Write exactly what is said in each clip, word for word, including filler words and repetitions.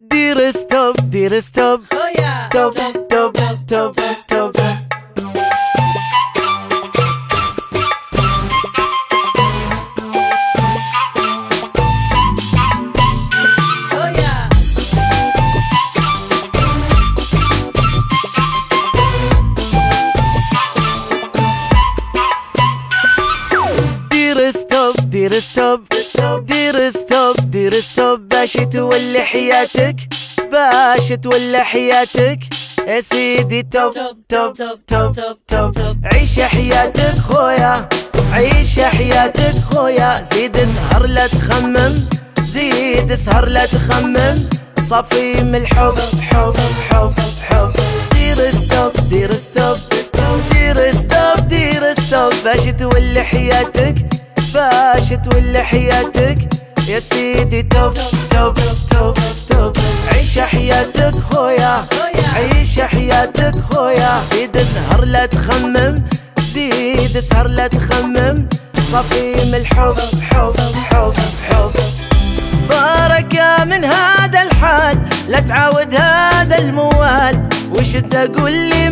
دير ستوب دير ستوب توب توب توب توب دير ستوب دير ستوب دير ستوب دير ستوب باش تولي حياتك باش تولي حياتك يا سيدي توب توب توب توب عيش حياتك خويا عيش حياتك خويا زيد اسهر لا تخمم زيد اسهر لا تخمم صافي من الحب حب حب حب دير ستوب دير ستوب دير ستوب دير ستوب باش تولي حياتك باش تولي حياتك يا سيدي توب توب توب توب عيش حياتك خويا عيش حياتك خويا زيد اسهر لا تخمم زيد اسهر لا تخمم صافي من الحب حب حب حب بركة من هذا الحال لا تعاود هذا الموال وش انت قول لي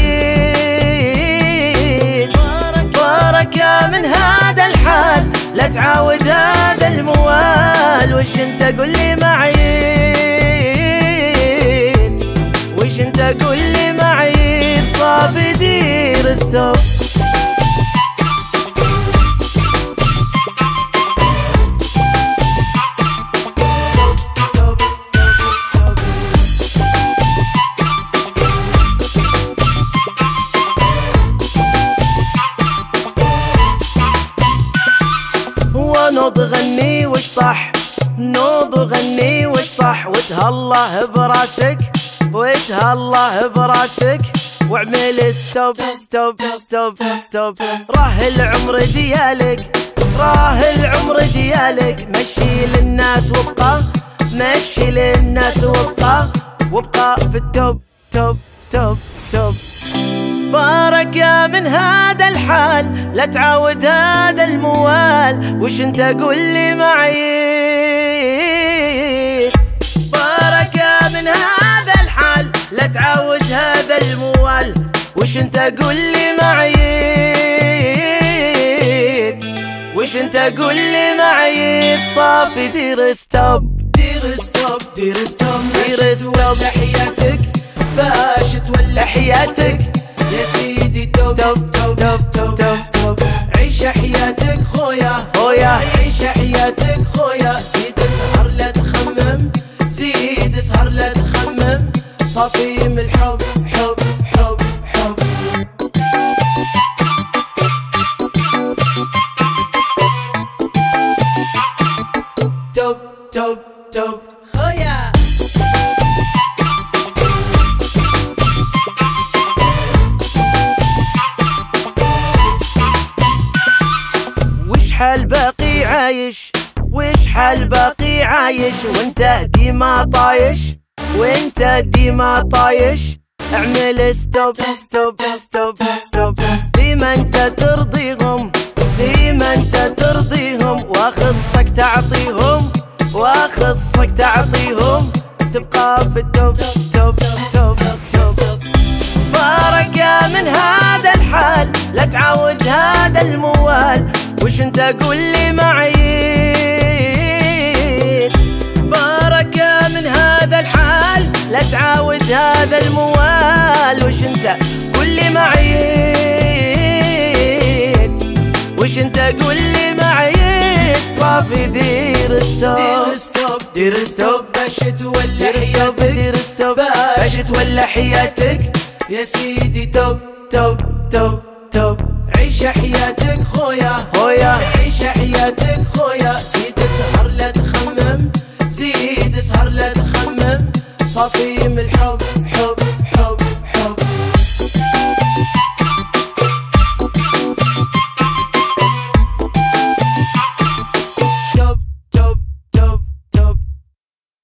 معيد بركة من هذا الحال لا تعاود هذا الموال وش انت قول لي معيد وش انت قول لي معيد صافي دير ستوب نوض غني واشطح نوض غني واشطح وتهالله براسك وتهالله براسك واعمل ستوب ستوب ستوب ستوب راه العمر ديالك راه العمر ديالك مشي للناس وابقى مشي للناس وابقى وابقى في التوب توب توب توب بركة من هذا الحال لا تعاود هذا الموال وش انت قول لي معيد بركة من هذا الحال لا تعاود هذا الموال وش انت قول لي معيد وش انت قول لي معيد صافي دير ستوب دير ستوب دير ستوب دير ستوب حياتك باش تولي حياتك يا سيدي توب توب توب توب توب توب عيش حياتك خويا خويا عيش حياتك خويا زيد اسهر لا تخمم زيد اسهر لا تخمم صافي من الحب حب حب حب توب توب توب خويا حال باقي عايش وش حال باقي عايش وانت ديما طايش وانت ديما طايش اعمل ستوب ستوب ستوب ستوب ديما انت ترضيهم ديما انت ترضيهم واخصك تعطيهم واخصك تعطيهم تبقى في التوب توب توب توب بركة من هذا الحال لا تعاود هذا الموال وش انت قول لي معيد بركة من هذا الحال لا تعاود هذا الموال وش انت قول لي معيد وش انت قول لي معيد صافي دير ستوب دير ستوب دير ستوب باش تولي حياتك دير ستوب باش تولي حياتك يا سيدي توب توب توب توب عيش حياتك خويا خويا عيش حياتك خويا زيد اسهر لا تخمم زيد اسهر لا تخمم صافي